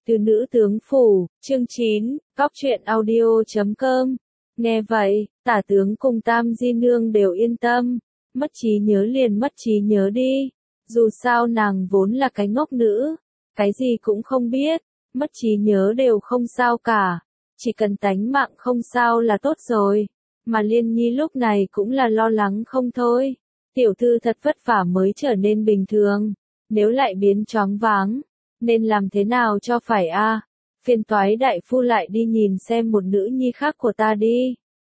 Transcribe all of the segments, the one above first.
Từ nữ tướng phủ, chương 9, Cóc truyện audio.com. Nghe vậy, tả tướng cùng Tam Di Nương đều yên tâm, mất trí nhớ liền mất trí nhớ đi, dù sao nàng vốn là cái ngốc nữ, cái gì cũng không biết, mất trí nhớ đều không sao cả, chỉ cần tánh mạng không sao là tốt rồi, mà Liên Nhi lúc này cũng là lo lắng không thôi, tiểu thư thật vất vả mới trở nên bình thường, nếu lại biến choáng váng, nên làm thế nào cho phải a? Phiền toái đại phu lại đi nhìn xem một nữ nhi khác của ta đi.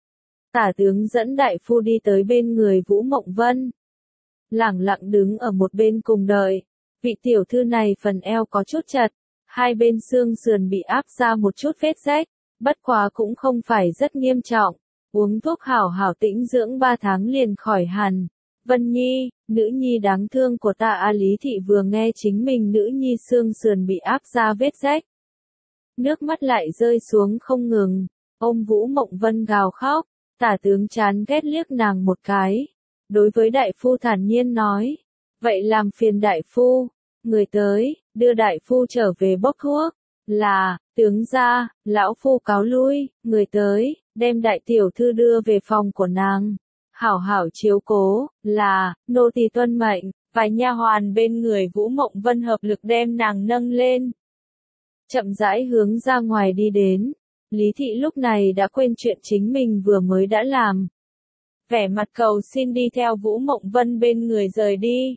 Tả tướng dẫn đại phu đi tới bên người Vũ Mộng Vân. Lẳng lặng đứng ở một bên cùng đợi. Vị tiểu thư này phần eo có chút chật, hai bên xương sườn bị áp ra một chút vết rách, bất quá cũng không phải rất nghiêm trọng. Uống thuốc hảo hảo tĩnh dưỡng 3 tháng liền khỏi hẳn. Vân Nhi, nữ nhi đáng thương của ta a. Lý thị vừa nghe chính mình nữ nhi xương sườn bị áp ra vết rách. Nước mắt lại rơi xuống không ngừng, ôm Vũ Mộng Vân gào khóc, tả tướng chán ghét liếc nàng một cái. Đối với đại phu thản nhiên nói, vậy làm phiền đại phu, người tới, đưa đại phu trở về bốc thuốc, là, tướng gia, lão phu cáo lui, người tới, đem đại tiểu thư đưa về phòng của nàng. Hảo hảo chiếu cố, là, nô tỳ tuân mệnh, vài nha hoàn bên người Vũ Mộng Vân hợp lực đem nàng nâng lên. Chậm rãi hướng ra ngoài đi đến, Lý thị lúc này đã quên chuyện chính mình vừa mới đã làm. Vẻ mặt cầu xin đi theo Vũ Mộng Vân bên người rời đi.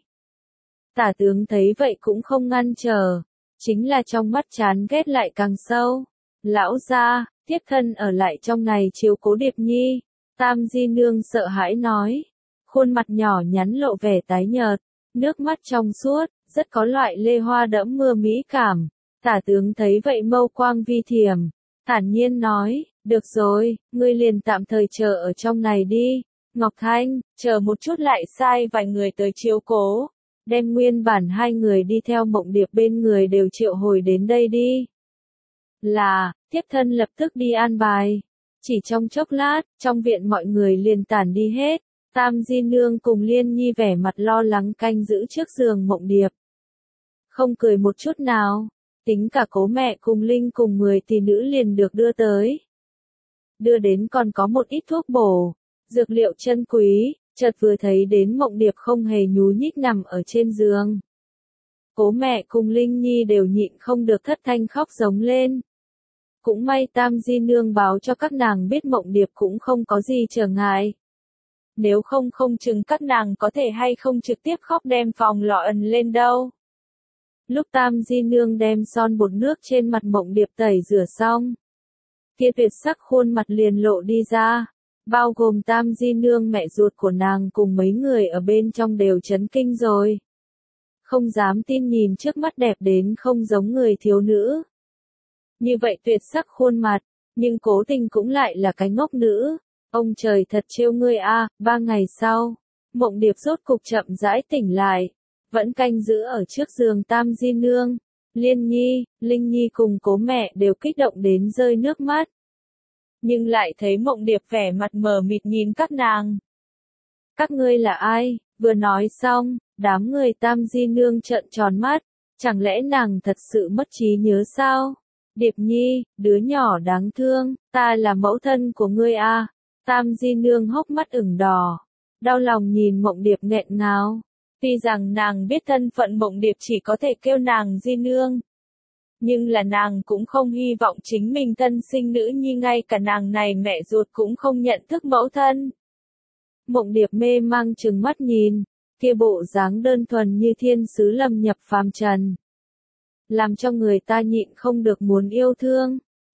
Tả tướng thấy vậy cũng không ngăn trở, chính là trong mắt chán ghét lại càng sâu. Lão gia, tiếp thân ở lại trong này chiếu cố Điệp Nhi. Tam Di Nương sợ hãi nói, khuôn mặt nhỏ nhắn lộ vẻ tái nhợt, nước mắt trong suốt, rất có loại lê hoa đẫm mưa mỹ cảm. Tả tướng thấy vậy mâu quang vi thiểm, thản nhiên nói, được rồi, ngươi liền tạm thời chờ ở trong này đi. Ngọc Thanh, chờ một chút lại sai vài người tới chiếu cố, đem nguyên bản 2 người đi theo Mộng Điệp bên người đều triệu hồi đến đây đi. Là, tiếp thân lập tức đi an bài. Chỉ trong chốc lát, trong viện mọi người liền tản đi hết, Tam Di Nương cùng Liên Nhi vẻ mặt lo lắng canh giữ trước giường Mộng Điệp. Không cười một chút nào, tính cả Cố mẹ cùng Linh cùng 10 tỷ nữ liền được đưa tới. Đưa đến còn có một ít thuốc bổ, dược liệu chân quý, chợt vừa thấy đến Mộng Điệp không hề nhú nhích nằm ở trên giường. Cố mẹ cùng Linh Nhi đều nhịn không được thất thanh khóc giống lên. Cũng may Tam Di Nương báo cho các nàng biết Mộng Điệp cũng không có gì trở ngại. Nếu không không chừng các nàng có thể hay không trực tiếp khóc đem phòng lọ ẩn lên đâu. Lúc Tam Di Nương đem son bột nước trên mặt Mộng Điệp tẩy rửa xong, kia tuyệt sắc khuôn mặt liền lộ đi ra, bao gồm Tam Di Nương mẹ ruột của nàng cùng mấy người ở bên trong đều chấn kinh rồi. Không dám tin nhìn trước mắt đẹp đến không giống người thiếu nữ. Như vậy tuyệt sắc khuôn mặt, nhưng cố tình cũng lại là cái ngốc nữ. Ông trời thật trêu ngươi a. 3 ngày sau, Mộng Điệp rốt cục chậm rãi tỉnh lại, vẫn canh giữ ở trước giường Tam Di Nương. Liên Nhi, Linh Nhi cùng Cố mẹ đều kích động đến rơi nước mắt. Nhưng lại thấy Mộng Điệp vẻ mặt mờ mịt nhìn các nàng. Các ngươi là ai? Vừa nói xong, đám người Tam Di Nương trợn tròn mắt, chẳng lẽ nàng thật sự mất trí nhớ sao? Điệp Nhi, đứa nhỏ đáng thương, ta là mẫu thân của ngươi a. Tam Di Nương hốc mắt ửng đỏ, đau lòng nhìn Mộng Điệp nghẹn ngào. Tuy rằng nàng biết thân phận Mộng Điệp chỉ có thể kêu nàng Di Nương, nhưng là nàng cũng không hy vọng chính mình thân sinh nữ nhi ngay cả nàng này mẹ ruột cũng không nhận thức mẫu thân. Mộng Điệp mê mang trừng mắt nhìn, kia bộ dáng đơn thuần như thiên sứ lâm nhập phàm trần, làm cho người ta nhịn không được muốn yêu thương.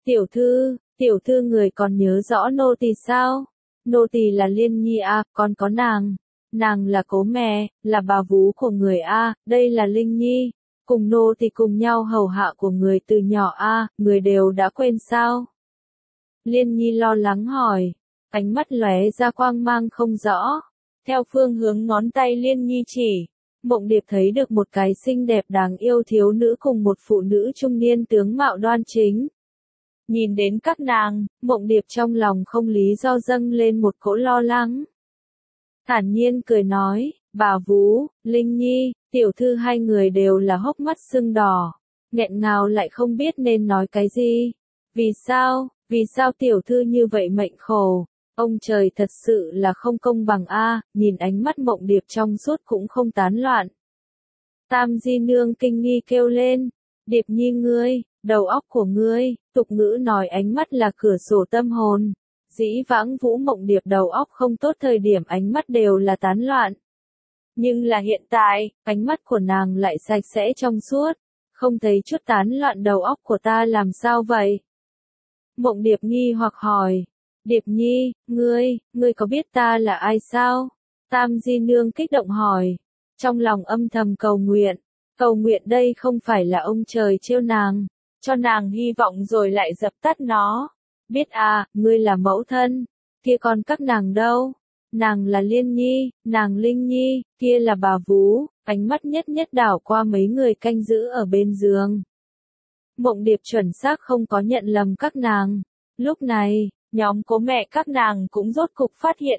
Tiểu thư người còn nhớ rõ nô tỳ sao? Nô tỳ là Liên Nhi a, còn có nàng là Cố mẹ, là bà vú của người a, đây là Linh Nhi, cùng nô tỳ cùng nhau hầu hạ của người từ nhỏ a, người đều đã quên sao? Liên Nhi lo lắng hỏi, ánh mắt lóe ra quang mang không rõ, theo phương hướng ngón tay Liên Nhi chỉ. Mộng Điệp thấy được một cái xinh đẹp đáng yêu thiếu nữ cùng một phụ nữ trung niên tướng mạo đoan chính. Nhìn đến các nàng, Mộng Điệp trong lòng không lý do dâng lên một cỗ lo lắng. Thản nhiên cười nói, bà vú, Linh Nhi, tiểu thư 2 người đều là hốc mắt sưng đỏ. nghẹn ngào lại không biết nên nói cái gì. Vì sao tiểu thư như vậy mệnh khổ? Ông trời thật sự là không công bằng a, nhìn ánh mắt Mộng Điệp trong suốt cũng không tán loạn. Tam Di Nương kinh nghi kêu lên, Điệp Nhi ngươi, đầu óc của ngươi, tục ngữ nói ánh mắt là cửa sổ tâm hồn. Dĩ vãng Vũ Mộng Điệp đầu óc không tốt thời điểm ánh mắt đều là tán loạn. Nhưng là hiện tại, ánh mắt của nàng lại sạch sẽ trong suốt, không thấy chút tán loạn. Đầu óc của ta làm sao vậy? Mộng Điệp nghi hoặc hỏi, Điệp Nhi, ngươi có biết ta là ai sao? Tam Di Nương kích động hỏi, trong lòng âm thầm cầu nguyện đây không phải là ông trời trêu nàng, cho nàng hy vọng rồi lại dập tắt nó. Biết à, ngươi là mẫu thân, kia còn các nàng đâu? Nàng là Liên Nhi, nàng Linh Nhi, kia là bà Vú. Ánh mắt nhất nhất đảo qua mấy người canh giữ ở bên giường. Mộng Điệp chuẩn xác không có nhận lầm các nàng. Lúc này, nhóm cố mẹ các nàng cũng rốt cục phát hiện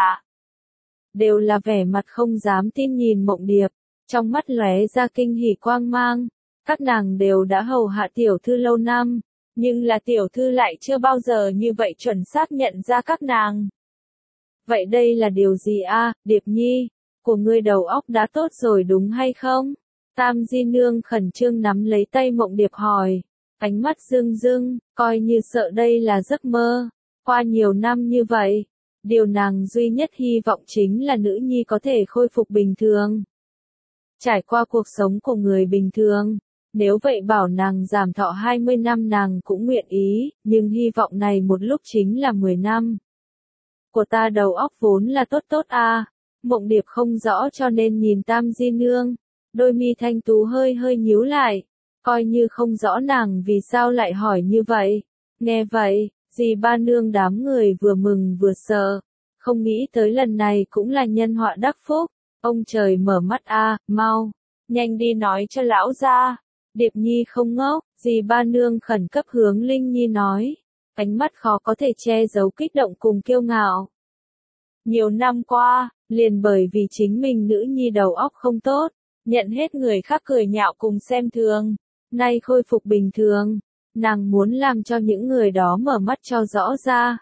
đều là vẻ mặt không dám tin nhìn Mộng Điệp, trong mắt lóe ra kinh hỉ quang mang. Các nàng đều đã hầu hạ tiểu thư lâu năm, nhưng là tiểu thư lại chưa bao giờ như vậy chuẩn xác nhận ra các nàng. Vậy đây là điều gì a, Điệp Nhi? Của ngươi đầu óc đã tốt rồi đúng hay không? Tam Di Nương khẩn trương nắm lấy tay Mộng Điệp hỏi, ánh mắt rưng rưng, coi như sợ đây là giấc mơ. Qua nhiều năm như vậy, điều nàng duy nhất hy vọng chính là nữ nhi có thể khôi phục bình thường. Trải qua cuộc sống của người bình thường, nếu vậy bảo nàng giảm thọ 20 năm nàng cũng nguyện ý, nhưng hy vọng này một lúc chính là 10 năm. Của ta đầu óc vốn là tốt a. Mộng Điệp không rõ cho nên nhìn Tam Di Nương, đôi mi thanh tú hơi nhíu lại, coi như không rõ nàng vì sao lại hỏi như vậy. Nghe vậy, dì ba nương đám người vừa mừng vừa sợ, không nghĩ tới lần này cũng là nhân họa đắc phúc. Ông trời mở mắt a, mau, nhanh đi nói cho lão gia. Điệp Nhi không ngốc, dì ba nương khẩn cấp hướng Linh Nhi nói, ánh mắt khó có thể che giấu kích động cùng kiêu ngạo. Nhiều năm qua, liền bởi vì chính mình nữ nhi đầu óc không tốt, nhận hết người khác cười nhạo cùng xem thường, nay khôi phục bình thường, nàng muốn làm cho những người đó mở mắt cho rõ ra.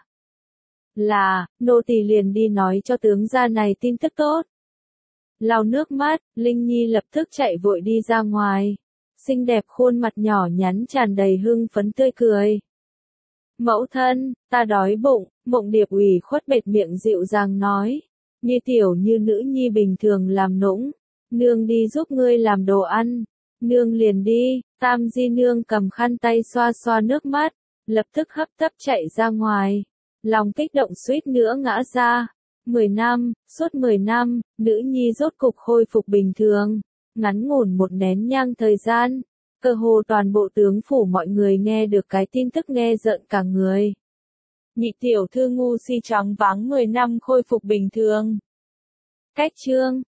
Là, nô tỳ liền đi nói cho tướng gia này tin tức tốt. Lau nước mắt, Linh Nhi lập tức chạy vội đi ra ngoài, xinh đẹp khuôn mặt nhỏ nhắn tràn đầy hưng phấn tươi cười. Mẫu thân, ta đói bụng, Mộng Điệp ủy khuất bệt miệng dịu dàng nói, như tiểu như nữ nhi bình thường làm nũng, nương đi giúp ngươi làm đồ ăn, nương liền đi. Tam Di Nương cầm khăn tay xoa xoa nước mắt, lập tức hấp tấp chạy ra ngoài, lòng kích động suýt nữa ngã ra. 10 năm, suốt 10 năm, nữ nhi rốt cục khôi phục bình thường, ngắn ngủn một nén nhang thời gian. Cơ hồ toàn bộ tướng phủ mọi người nghe được cái tin tức nghe rợn cả người. Nhị tiểu thư ngu si choáng váng 10 năm khôi phục bình thường. Cách chương